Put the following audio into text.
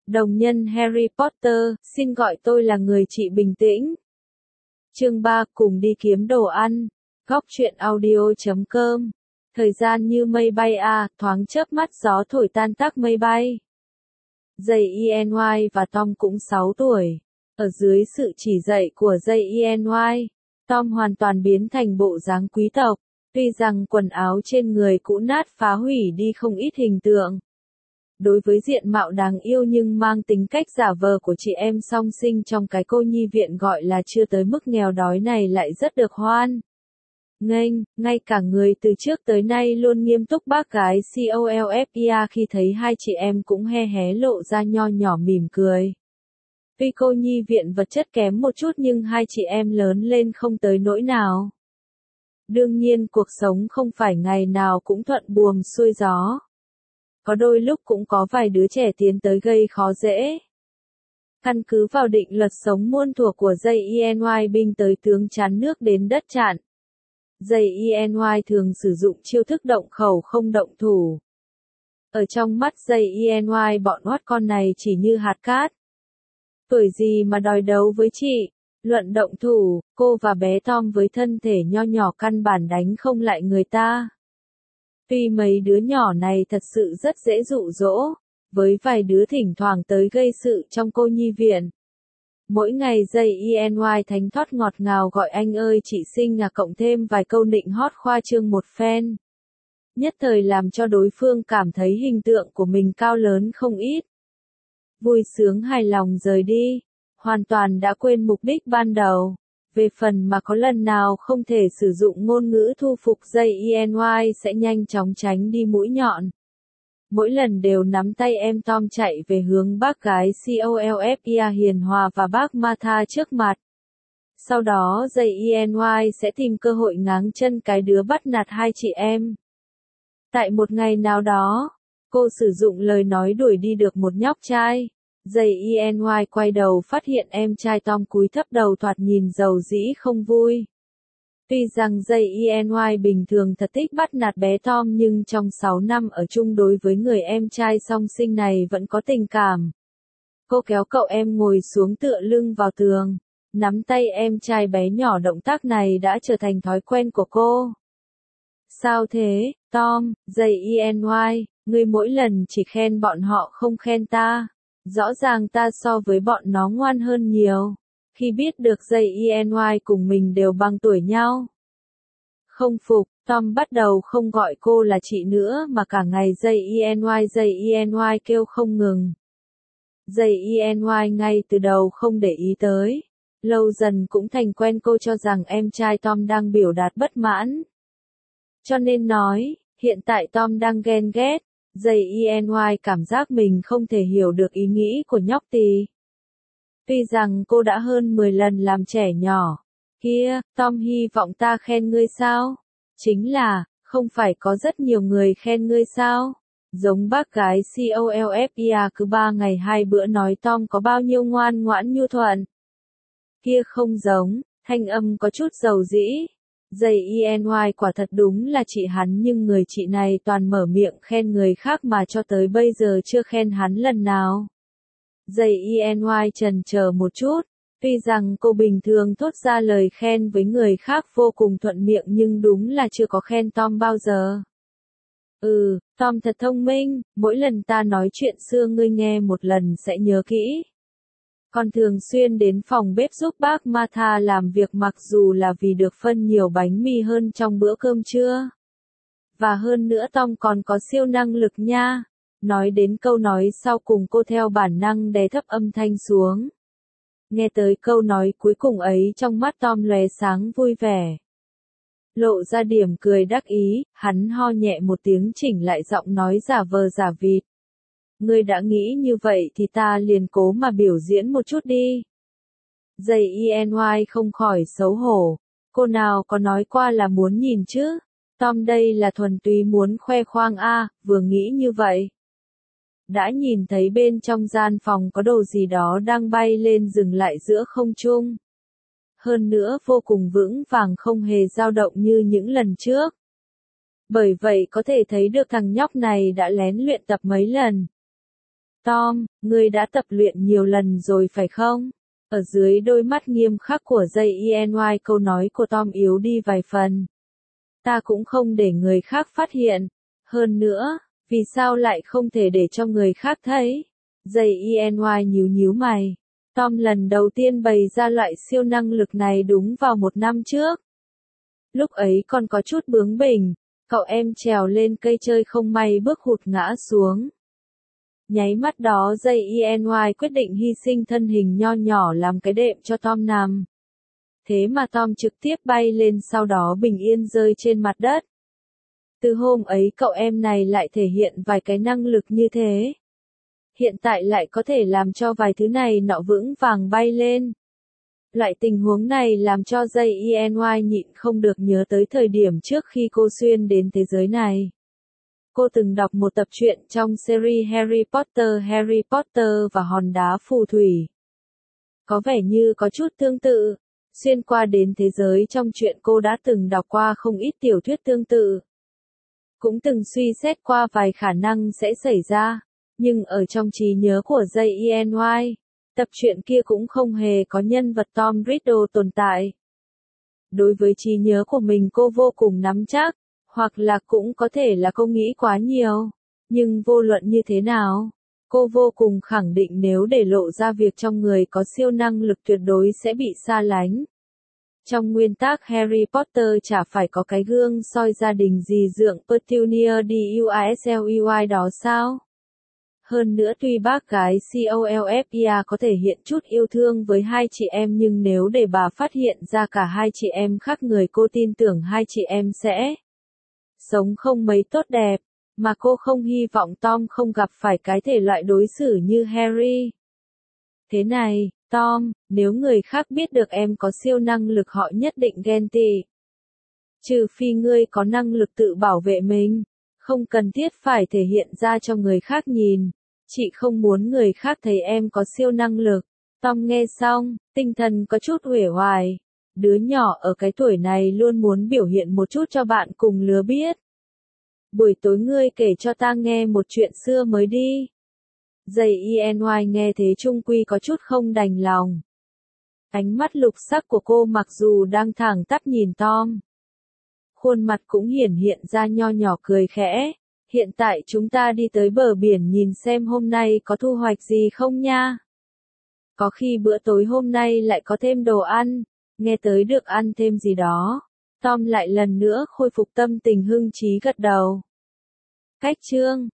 Đồng nhân Harry Potter, xin gọi tôi là người chị bình tĩnh. Chương 3, cùng đi kiếm đồ ăn. Góc truyện audio.com. Thời gian như mây bay thoáng chớp mắt gió thổi tan tác mây bay. JENY và Tom cũng 6 tuổi. Ở dưới sự chỉ dạy của JENY, Tom hoàn toàn biến thành bộ dáng quý tộc. Tuy rằng quần áo trên người cũ nát phá hủy đi không ít hình tượng. Đối với diện mạo đáng yêu nhưng mang tính cách giả vờ của chị em song sinh trong cái cô nhi viện gọi là chưa tới mức nghèo đói này lại rất được hoan nghênh, ngay cả người từ trước tới nay luôn nghiêm túc bác gái COLFIA khi thấy hai chị em cũng he hé lộ ra nho nhỏ mỉm cười. Tuy cô nhi viện vật chất kém một chút nhưng hai chị em lớn lên không tới nỗi nào. Đương nhiên cuộc sống không phải ngày nào cũng thuận buồm xuôi gió. Có đôi lúc cũng có vài đứa trẻ tiến tới gây khó dễ. Căn cứ vào định luật sống muôn thuở của JENY binh tới tướng chắn nước đến đất chặn. JENY thường sử dụng chiêu thức động khẩu không động thủ. Ở trong mắt JENY bọn oát con này chỉ như hạt cát. Tuổi gì mà đòi đấu với chị, luận động thủ, cô và bé Tom với thân thể nho nhỏ căn bản đánh không lại người ta. Tuy mấy đứa nhỏ này thật sự rất dễ dụ dỗ, với vài đứa thỉnh thoảng tới gây sự trong cô nhi viện. Mỗi ngày JENY thánh thót ngọt ngào gọi anh ơi chị xinh cộng thêm vài câu nịnh hót khoa trương một phen. Nhất thời làm cho đối phương cảm thấy hình tượng của mình cao lớn không ít. Vui sướng hài lòng rời đi, hoàn toàn đã quên mục đích ban đầu. Về phần mà có lần nào không thể sử dụng ngôn ngữ thu phục JENY sẽ nhanh chóng tránh đi mũi nhọn. Mỗi lần đều nắm tay em Tom chạy về hướng bác gái COLFIA hiền hòa và bác Martha trước mặt. Sau đó JENY sẽ tìm cơ hội ngáng chân cái đứa bắt nạt hai chị em. Tại một ngày nào đó, cô sử dụng lời nói đuổi đi được một nhóc trai. JENY quay đầu phát hiện em trai Tom cúi thấp đầu thoạt nhìn dầu dĩ không vui. Tuy rằng JENY bình thường thật thích bắt nạt bé Tom nhưng trong 6 năm ở chung đối với người em trai song sinh này vẫn có tình cảm. Cô kéo cậu em ngồi xuống tựa lưng vào tường, nắm tay em trai bé nhỏ động tác này đã trở thành thói quen của cô. Sao thế, Tom, JENY, ngươi mỗi lần chỉ khen bọn họ không khen ta. Rõ ràng ta so với bọn nó ngoan hơn nhiều. Khi biết được JENY cùng mình đều bằng tuổi nhau. Không phục, Tom bắt đầu không gọi cô là chị nữa mà cả ngày JENY kêu không ngừng. JENY ngay từ đầu không để ý tới. Lâu dần cũng thành quen cô cho rằng em trai Tom đang biểu đạt bất mãn. Cho nên nói, hiện tại Tom đang ghen ghét. JENY cảm giác mình không thể hiểu được ý nghĩ của nhóc tì. Tuy rằng cô đã hơn 10 lần làm trẻ nhỏ. Kia, Tom hy vọng ta khen ngươi sao? Chính là, không phải có rất nhiều người khen ngươi sao? Giống bác gái COLFIA cứ 3 ngày 2 bữa nói Tom có bao nhiêu ngoan ngoãn nhu thuận. Kia không giống, thanh âm có chút dầu dĩ. JENY quả thật đúng là chị hắn nhưng người chị này toàn mở miệng khen người khác mà cho tới bây giờ chưa khen hắn lần nào. JENY chần chờ một chút, tuy rằng cô bình thường thốt ra lời khen với người khác vô cùng thuận miệng nhưng đúng là chưa có khen Tom bao giờ. Tom thật thông minh, mỗi lần ta nói chuyện xưa ngươi nghe một lần sẽ nhớ kỹ. Còn thường xuyên đến phòng bếp giúp bác Martha làm việc mặc dù là vì được phân nhiều bánh mì hơn trong bữa cơm trưa. Và hơn nữa Tom còn có siêu năng lực nha. Nói đến câu nói sau cùng cô theo bản năng đè thấp âm thanh xuống. Nghe tới câu nói cuối cùng ấy trong mắt Tom lóe sáng vui vẻ. Lộ ra điểm cười đắc ý, hắn ho nhẹ một tiếng chỉnh lại giọng nói giả vờ giả vịt. Ngươi đã nghĩ như vậy thì ta liền cố mà biểu diễn một chút đi. JENY không khỏi xấu hổ. Cô nào có nói qua là muốn nhìn chứ? Tom đây là thuần túy muốn khoe khoang vừa nghĩ như vậy. Đã nhìn thấy bên trong gian phòng có đồ gì đó đang bay lên dừng lại giữa không trung. Hơn nữa vô cùng vững vàng không hề dao động như những lần trước. Bởi vậy có thể thấy được thằng nhóc này đã lén luyện tập mấy lần. Tom, ngươi đã tập luyện nhiều lần rồi phải không? Ở dưới đôi mắt nghiêm khắc của JENY, câu nói của Tom yếu đi vài phần. Ta cũng không để người khác phát hiện. Hơn nữa, vì sao lại không thể để cho người khác thấy? JENY nhíu nhíu mày. Tom lần đầu tiên bày ra loại siêu năng lực này đúng vào 1 năm trước. Lúc ấy còn có chút bướng bỉnh, cậu em trèo lên cây chơi không may bước hụt ngã xuống. Nháy mắt đó JENY quyết định hy sinh thân hình nho nhỏ làm cái đệm cho Tom nằm. Thế mà Tom trực tiếp bay lên, sau đó bình yên rơi trên mặt đất. Từ hôm ấy cậu em này lại thể hiện vài cái năng lực như thế. Hiện tại lại có thể làm cho vài thứ này nọ vững vàng bay lên. Loại tình huống này làm cho JENY nhịn không được nhớ tới thời điểm trước khi cô xuyên đến thế giới này. Cô từng đọc một tập truyện trong series Harry Potter và hòn đá phù thủy. Có vẻ như có chút tương tự. Xuyên qua đến thế giới trong truyện, cô đã từng đọc qua không ít tiểu thuyết tương tự. Cũng từng suy xét qua vài khả năng sẽ xảy ra. Nhưng ở trong trí nhớ của JENY, tập truyện kia cũng không hề có nhân vật Tom Riddle tồn tại. Đối với trí nhớ của mình cô vô cùng nắm chắc, hoặc là cũng có thể là cô nghĩ quá nhiều. Nhưng vô luận như thế nào, cô vô cùng khẳng định nếu để lộ ra việc trong người có siêu năng lực tuyệt đối sẽ bị xa lánh. Trong nguyên tắc Harry Potter chả phải có cái gương soi gia đình dì dượng Petunia Dursley đó sao? Hơn nữa tuy bác gái Colfia có thể hiện chút yêu thương với hai chị em, nhưng nếu để bà phát hiện ra cả hai chị em khác người, cô tin tưởng hai chị em sẽ sống không mấy tốt đẹp, mà cô không hy vọng Tom không gặp phải cái thể loại đối xử như Harry. Thế này, Tom, nếu người khác biết được em có siêu năng lực họ nhất định ghen tị. Trừ phi ngươi có năng lực tự bảo vệ mình, không cần thiết phải thể hiện ra cho người khác nhìn. Chị không muốn người khác thấy em có siêu năng lực. Tom nghe xong, tinh thần có chút uể oải. Đứa nhỏ ở cái tuổi này luôn muốn biểu hiện một chút cho bạn cùng lứa biết. Buổi tối ngươi kể cho ta nghe một chuyện xưa mới đi. JENY nghe thế chung quy có chút không đành lòng. Ánh mắt lục sắc của cô mặc dù đang thẳng tắp nhìn Tom, khuôn mặt cũng hiển hiện ra nho nhỏ cười khẽ. Hiện tại chúng ta đi tới bờ biển nhìn xem hôm nay có thu hoạch gì không nha. Có khi bữa tối hôm nay lại có thêm đồ ăn, nghe tới được ăn thêm gì đó. Tom lại lần nữa khôi phục tâm tình hưng trí gật đầu. Cách chương